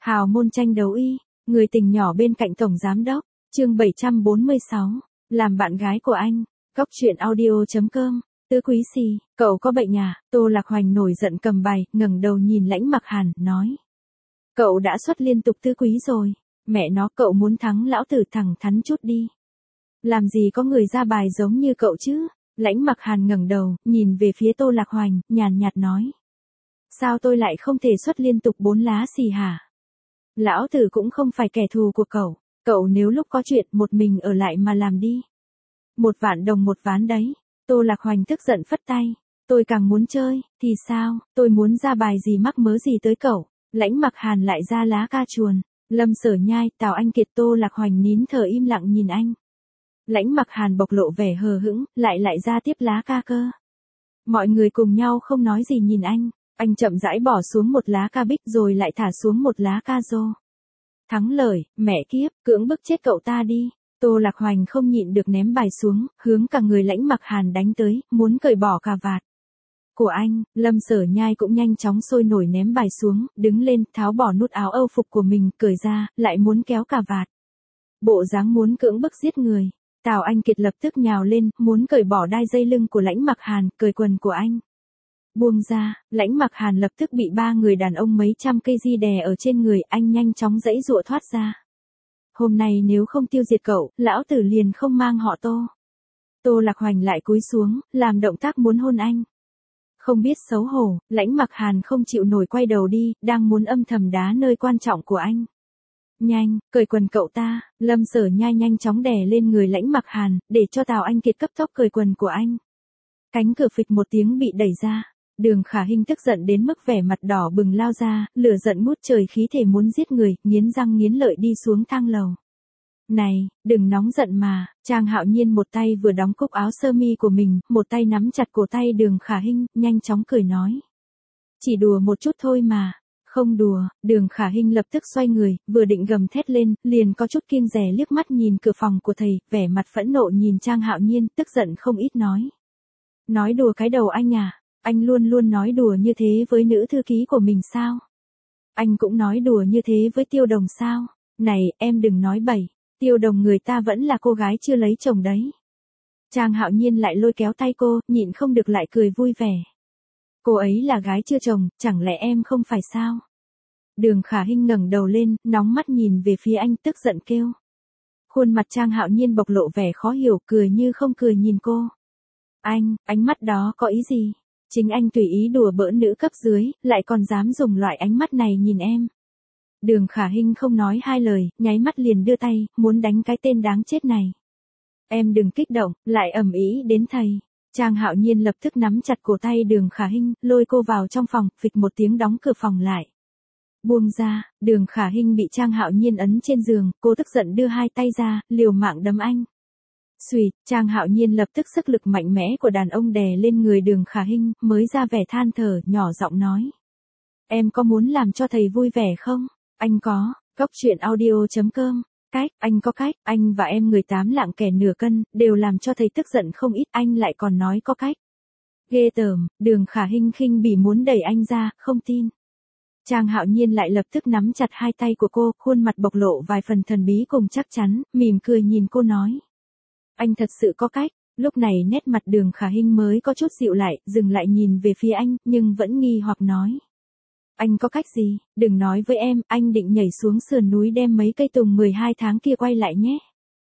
Hào môn tranh đấu y, người tình nhỏ bên cạnh tổng giám đốc, chương 746, làm bạn gái của anh, Cóc truyện audio.com, Tứ Quý Xì, cậu có bệnh à? Tô Lạc Hoành nổi giận cầm bài, ngẩng đầu nhìn Lãnh Mặc Hàn, nói. Cậu đã xuất liên tục tứ quý rồi, mẹ nó cậu muốn thắng lão tử thẳng thắn chút đi. Làm gì có người ra bài giống như cậu chứ? Lãnh Mặc Hàn ngẩng đầu, nhìn về phía Tô Lạc Hoành, nhàn nhạt nói. Sao tôi lại không thể xuất liên tục 4 lá xì hả? Lão tử cũng không phải kẻ thù của cậu nếu lúc có chuyện một mình ở lại mà làm đi. 1 vạn đồng 1 ván đấy. Tô Lạc Hoành tức giận phất tay. Tôi càng muốn chơi, thì sao, tôi muốn ra bài gì mắc mớ gì tới cậu. Lãnh Mặc Hàn lại ra lá ca chuồn. Lâm Sở Nhai, Tào Anh Kiệt, Tô Lạc Hoành nín thở im lặng nhìn anh. Lãnh Mặc Hàn bộc lộ vẻ hờ hững, lại ra tiếp lá ca cơ. Mọi người cùng nhau không nói gì nhìn anh chậm rãi bỏ xuống 1 lá ca bích rồi lại thả xuống 1 lá ca rô. Thắng lời, mẹ kiếp, cưỡng bức chết cậu ta đi. Tô Lạc Hoành không nhịn được ném bài xuống, hướng cả người Lãnh Mặc Hàn đánh tới, muốn cởi bỏ cà vạt của anh. Lâm Sở Nhai cũng nhanh chóng sôi nổi ném bài xuống, đứng lên, tháo bỏ nút áo âu phục của mình, cởi ra, lại muốn kéo cà vạt. Bộ dáng muốn cưỡng bức giết người. Tào Anh Kiệt lập tức nhào lên, muốn cởi bỏ đai dây lưng của Lãnh Mặc Hàn, cởi quần của anh. Buông ra, Lãnh Mặc Hàn lập tức bị 3 người đàn ông mấy trăm cây di đè ở trên người, anh nhanh chóng giãy giụa thoát ra. Hôm nay nếu không tiêu diệt cậu, lão tử liền không mang họ Tô. Tô Lạc Hoành lại cúi xuống, làm động tác muốn hôn anh. Không biết xấu hổ, Lãnh Mặc Hàn không chịu nổi quay đầu đi, đang muốn âm thầm đá nơi quan trọng của anh. Nhanh, cởi quần cậu ta. Lâm Sở Nhai nhanh chóng đè lên người Lãnh Mặc Hàn, để cho Tào Anh Kiệt cấp tốc cởi quần của anh. Cánh cửa phịch một tiếng bị đẩy ra. Đường Khả Hinh tức giận đến mức vẻ mặt đỏ bừng lao ra, lửa giận ngút trời khí thể muốn giết người, nghiến răng nghiến lợi đi xuống thang lầu. Này, đừng nóng giận mà. Trang Hạo Nhiên một tay vừa đóng cúc áo sơ mi của mình, một tay nắm chặt cổ tay Đường Khả Hinh, nhanh chóng cười nói. Chỉ đùa một chút thôi mà. Không đùa. Đường Khả Hinh lập tức xoay người, vừa định gầm thét lên, liền có chút kiêng dè liếc mắt nhìn cửa phòng của thầy, vẻ mặt phẫn nộ nhìn Trang Hạo Nhiên, tức giận không ít nói. Nói đùa cái đầu anh à? Anh luôn luôn nói đùa như thế với nữ thư ký của mình sao? Anh cũng nói đùa như thế với Tiêu Đồng sao? Này, em đừng nói bậy, Tiêu Đồng người ta vẫn là cô gái chưa lấy chồng đấy. Trang Hạo Nhiên lại lôi kéo tay cô, nhịn không được lại cười vui vẻ. Cô ấy là gái chưa chồng, chẳng lẽ em không phải sao? Đường Khả Hinh ngẩng đầu lên, nóng mắt nhìn về phía anh, tức giận kêu. Khuôn mặt Trang Hạo Nhiên bộc lộ vẻ khó hiểu, cười như không cười nhìn cô. Anh, ánh mắt đó có ý gì? Chính anh tùy ý đùa bỡn nữ cấp dưới, lại còn dám dùng loại ánh mắt này nhìn em. Đường Khả Hinh không nói 2 lời, nháy mắt liền đưa tay, muốn đánh cái tên đáng chết này. Em đừng kích động, lại ầm ĩ đến thầy. Trang Hạo Nhiên lập tức nắm chặt cổ tay Đường Khả Hinh, lôi cô vào trong phòng, phịch một tiếng đóng cửa phòng lại. Buông ra, Đường Khả Hinh bị Trang Hạo Nhiên ấn trên giường, cô tức giận đưa 2 tay ra, liều mạng đấm anh. Xuỵt, Trang Hạo Nhiên lập tức sức lực mạnh mẽ của đàn ông đè lên người Đường Khả Hinh, mới ra vẻ than thở, nhỏ giọng nói. Em có muốn làm cho thầy vui vẻ không? Anh có. Cóc truyện audio.com. Cách, anh có cách, anh và em người 8 lạng kẻ nửa cân, đều làm cho thầy tức giận không ít, anh lại còn nói có cách. Ghê tởm. Đường Khả Hinh khinh bỉ muốn đẩy anh ra, không tin. Trang Hạo Nhiên lại lập tức nắm chặt 2 tay của cô, khuôn mặt bộc lộ vài phần thần bí cùng chắc chắn, mỉm cười nhìn cô nói. Anh thật sự có cách. Lúc này nét mặt Đường Khả Hinh mới có chút dịu lại, dừng lại nhìn về phía anh, nhưng vẫn nghi hoặc nói. Anh có cách gì? Đừng nói với em, anh định nhảy xuống sườn núi đem mấy cây tùng 12 tháng kia quay lại nhé.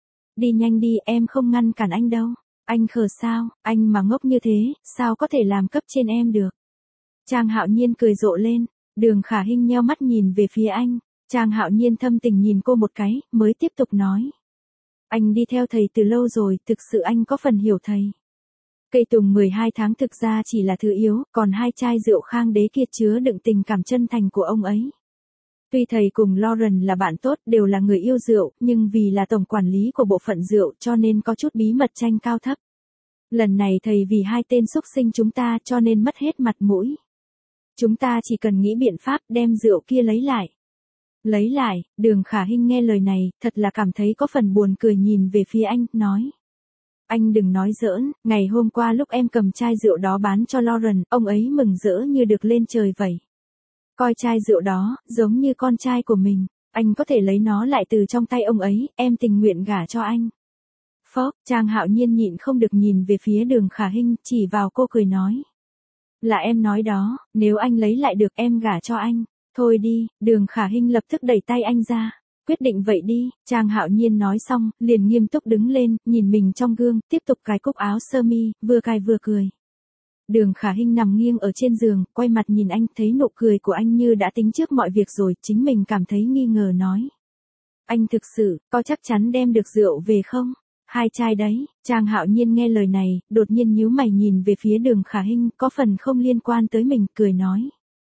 Đi nhanh đi, em không ngăn cản anh đâu. Anh khờ sao? Anh mà ngốc như thế, sao có thể làm cấp trên em được? Trang Hạo Nhiên cười rộ lên. Đường Khả Hinh nheo mắt nhìn về phía anh. Trang Hạo Nhiên thâm tình nhìn cô một cái, mới tiếp tục nói. Anh đi theo thầy từ lâu rồi, thực sự anh có phần hiểu thầy. Cây tùng 12 tháng thực ra chỉ là thứ yếu, còn 2 chai rượu Khang Đế kia chứa đựng tình cảm chân thành của ông ấy. Tuy thầy cùng Lauren là bạn tốt, đều là người yêu rượu, nhưng vì là tổng quản lý của bộ phận rượu cho nên có chút bí mật tranh cao thấp. Lần này thầy vì 2 tên xúc sinh chúng ta cho nên mất hết mặt mũi. Chúng ta chỉ cần nghĩ biện pháp đem rượu kia lấy lại. Lấy lại, Đường Khả Hinh nghe lời này, thật là cảm thấy có phần buồn cười nhìn về phía anh, nói. Anh đừng nói giỡn, ngày hôm qua lúc em cầm chai rượu đó bán cho Lauren, ông ấy mừng rỡ như được lên trời vậy. Coi chai rượu đó, giống như con trai của mình, anh có thể lấy nó lại từ trong tay ông ấy, em tình nguyện gả cho anh. Phốc, Trang Hạo Nhiên nhịn không được nhìn về phía Đường Khả Hinh, chỉ vào cô cười nói. Là em nói đó, nếu anh lấy lại được em gả cho anh. Thôi đi, Đường Khả Hinh lập tức đẩy tay anh ra. Quyết định vậy đi, Trang Hạo Nhiên nói xong, liền nghiêm túc đứng lên, nhìn mình trong gương, tiếp tục cài cúc áo sơ mi, vừa cài vừa cười. Đường Khả Hinh nằm nghiêng ở trên giường, quay mặt nhìn anh, thấy nụ cười của anh như đã tính trước mọi việc rồi, chính mình cảm thấy nghi ngờ nói. Anh thực sự, có chắc chắn đem được rượu về không? 2 chai đấy, Trang Hạo Nhiên nghe lời này, đột nhiên nhíu mày nhìn về phía Đường Khả Hinh, có phần không liên quan tới mình, cười nói.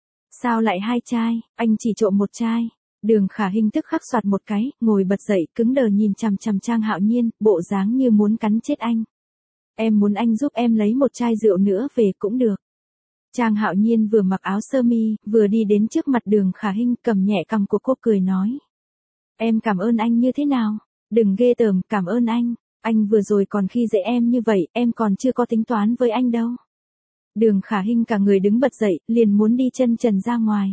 Sao lại 2 chai, anh chỉ trộm 1 chai. Đường Khả Hinh tức khắc soạt một cái, ngồi bật dậy, cứng đờ nhìn chằm chằm Trang Hạo Nhiên, bộ dáng như muốn cắn chết anh. Em muốn anh giúp em lấy 1 chai rượu nữa về cũng được. Trang Hạo Nhiên vừa mặc áo sơ mi, vừa đi đến trước mặt Đường Khả Hinh, cầm nhẹ cằm của cô cười nói. Em cảm ơn anh như thế nào? Đừng ghê tởm, cảm ơn anh. Anh vừa rồi còn khi dễ em như vậy, em còn chưa có tính toán với anh đâu. Đường Khả Hinh cả người đứng bật dậy, liền muốn đi chân trần ra ngoài.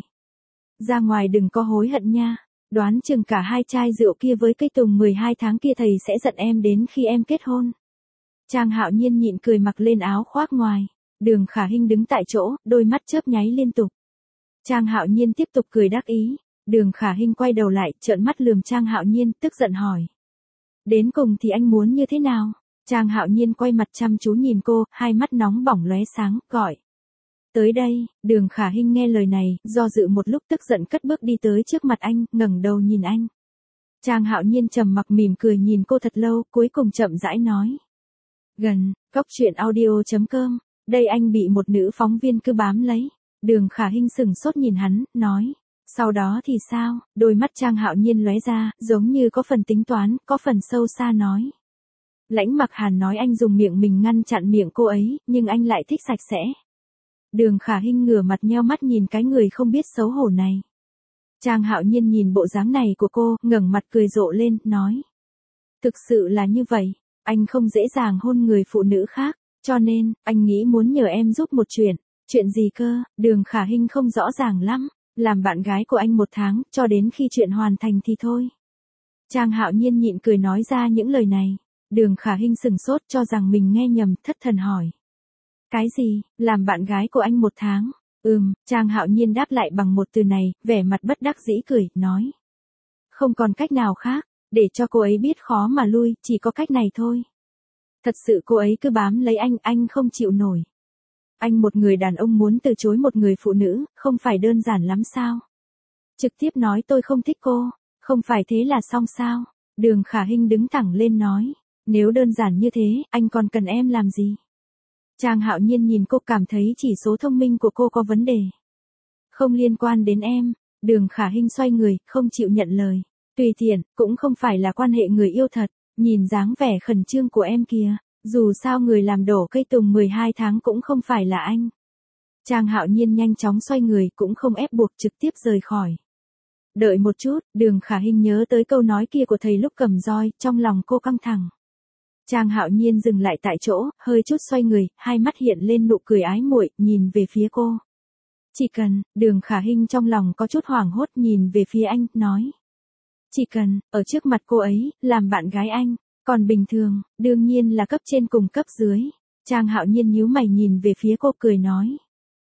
Ra ngoài đừng có hối hận nha. Đoán chừng cả 2 chai rượu kia với cây tùng 12 tháng kia thầy sẽ giận em đến khi em kết hôn. Trang Hạo Nhiên nhịn cười mặc lên áo khoác ngoài. Đường Khả Hinh đứng tại chỗ, đôi mắt chớp nháy liên tục. Trang Hạo Nhiên tiếp tục cười đắc ý. Đường Khả Hinh quay đầu lại, trợn mắt lườm Trang Hạo Nhiên, tức giận hỏi. Đến cùng thì anh muốn như thế nào? Trang Hạo Nhiên quay mặt chăm chú nhìn cô, hai mắt nóng bỏng lóe sáng, gọi. Tới đây, Đường Khả Hinh nghe lời này, do dự một lúc tức giận cất bước đi tới trước mặt anh, ngẩng đầu nhìn anh. Trang Hạo Nhiên trầm mặc mỉm cười nhìn cô thật lâu, cuối cùng chậm rãi nói. Gần, cóc truyện audio.com, đây anh bị một nữ phóng viên cứ bám lấy. Đường Khả Hinh sừng sốt nhìn hắn, nói. Sau đó thì sao? Đôi mắt Trang Hạo Nhiên lóe ra, giống như có phần tính toán, có phần sâu xa nói. Lãnh Mặc Hàn nói anh dùng miệng mình ngăn chặn miệng cô ấy, nhưng anh lại thích sạch sẽ. Đường Khả Hinh ngửa mặt nheo mắt nhìn cái người không biết xấu hổ này. Trang Hạo Nhiên nhìn bộ dáng này của cô, ngẩng mặt cười rộ lên, nói. Thực sự là như vậy, anh không dễ dàng hôn người phụ nữ khác, cho nên, anh nghĩ muốn nhờ em giúp một chuyện. Chuyện gì cơ? Đường Khả Hinh không rõ ràng lắm. Làm bạn gái của anh 1 tháng, cho đến khi chuyện hoàn thành thì thôi. Trang Hạo Nhiên nhịn cười nói ra những lời này. Đường Khả Hinh sừng sốt cho rằng mình nghe nhầm, thất thần hỏi. Cái gì, làm bạn gái của anh 1 tháng? Trang Hạo Nhiên đáp lại bằng một từ này, vẻ mặt bất đắc dĩ cười, nói. Không còn cách nào khác, để cho cô ấy biết khó mà lui, chỉ có cách này thôi. Thật sự cô ấy cứ bám lấy anh không chịu nổi. Anh một người đàn ông muốn từ chối một người phụ nữ, không phải đơn giản lắm sao? Trực tiếp nói tôi không thích cô, không phải thế là xong sao? Đường Khả Hinh đứng thẳng lên nói, nếu đơn giản như thế, anh còn cần em làm gì? Trang Hạo Nhiên nhìn cô cảm thấy chỉ số thông minh của cô có vấn đề. Không liên quan đến em, Đường Khả Hinh xoay người, không chịu nhận lời. Tùy tiện, cũng không phải là quan hệ người yêu thật, nhìn dáng vẻ khẩn trương của em kìa. Dù sao người làm đổ cây tùng 12 tháng cũng không phải là anh. Trang Hạo Nhiên nhanh chóng xoay người, cũng không ép buộc, trực tiếp rời khỏi. Đợi một chút, Đường Khả Hinh nhớ tới câu nói kia của thầy lúc cầm roi, trong lòng cô căng thẳng. Trang Hạo Nhiên dừng lại tại chỗ, hơi chút xoay người, hai mắt hiện lên nụ cười ái muội, nhìn về phía cô. Chỉ cần, Đường Khả Hinh trong lòng có chút hoảng hốt nhìn về phía anh, nói. Chỉ cần, ở trước mặt cô ấy, làm bạn gái anh. Còn bình thường, đương nhiên là cấp trên cùng cấp dưới. Trang Hạo Nhiên nhíu mày nhìn về phía cô cười nói.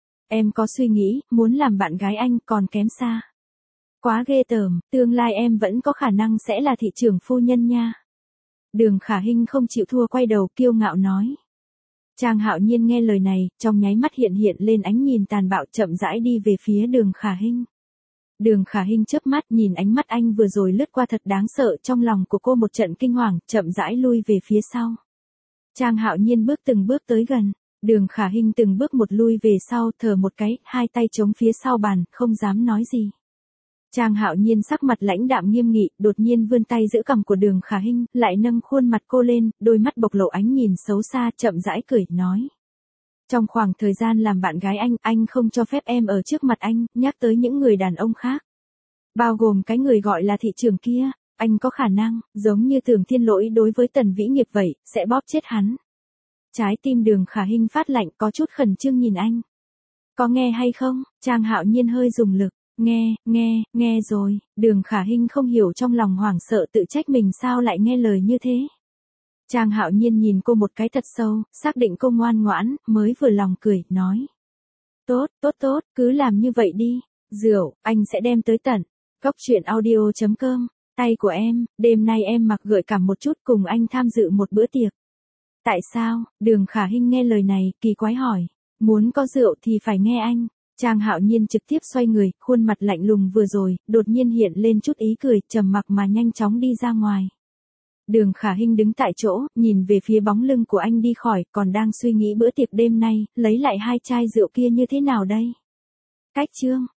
Em có suy nghĩ, muốn làm bạn gái anh còn kém xa. Quá ghê tởm, tương lai em vẫn có khả năng sẽ là thị trưởng phu nhân nha. Đường Khả Hinh không chịu thua quay đầu kiêu ngạo nói. Trang Hạo Nhiên nghe lời này, trong nháy mắt hiện lên ánh nhìn tàn bạo chậm rãi đi về phía Đường Khả Hinh. Đường Khả Hinh chớp mắt nhìn ánh mắt anh vừa rồi lướt qua thật đáng sợ, trong lòng của cô một trận kinh hoàng, chậm rãi lui về phía sau. Trang Hạo Nhiên bước từng bước tới gần, Đường Khả Hinh từng bước một lui về sau, thở một cái, hai tay chống phía sau bàn, không dám nói gì. Trang Hạo Nhiên sắc mặt lãnh đạm nghiêm nghị, đột nhiên vươn tay giữ cằm của Đường Khả Hinh, lại nâng khuôn mặt cô lên, đôi mắt bộc lộ ánh nhìn xấu xa, chậm rãi cười, nói. Trong khoảng thời gian làm bạn gái anh không cho phép em ở trước mặt anh, nhắc tới những người đàn ông khác. Bao gồm cái người gọi là thị trưởng kia, anh có khả năng, giống như Tưởng Thiên Lỗi đối với Tần Vĩ Nghiệp vậy, sẽ bóp chết hắn. Trái tim Đường Khả Hinh phát lạnh có chút khẩn trương nhìn anh. có nghe hay không? Trang Hạo Nhiên hơi dùng lực. Nghe rồi. Đường Khả Hinh không hiểu trong lòng hoảng sợ tự trách mình sao lại nghe lời như thế. Trang Hạo Nhiên nhìn cô một cái thật sâu, xác định cô ngoan ngoãn, mới vừa lòng cười, nói. Tốt, cứ làm như vậy đi. Rượu, anh sẽ đem tới tận. Cốc truyện audio.com. Tay của em, đêm nay em mặc gợi cảm một chút cùng anh tham dự một bữa tiệc. Tại sao? Đường Khả Hinh nghe lời này, kỳ quái hỏi. Muốn có rượu thì phải nghe anh. Trang Hạo Nhiên trực tiếp xoay người, khuôn mặt lạnh lùng vừa rồi, đột nhiên hiện lên chút ý cười, trầm mặc mà nhanh chóng đi ra ngoài. Đường Khả Hinh đứng tại chỗ, nhìn về phía bóng lưng của anh đi khỏi, còn đang suy nghĩ bữa tiệc đêm nay, lấy lại 2 chai rượu kia như thế nào đây? Cách chương.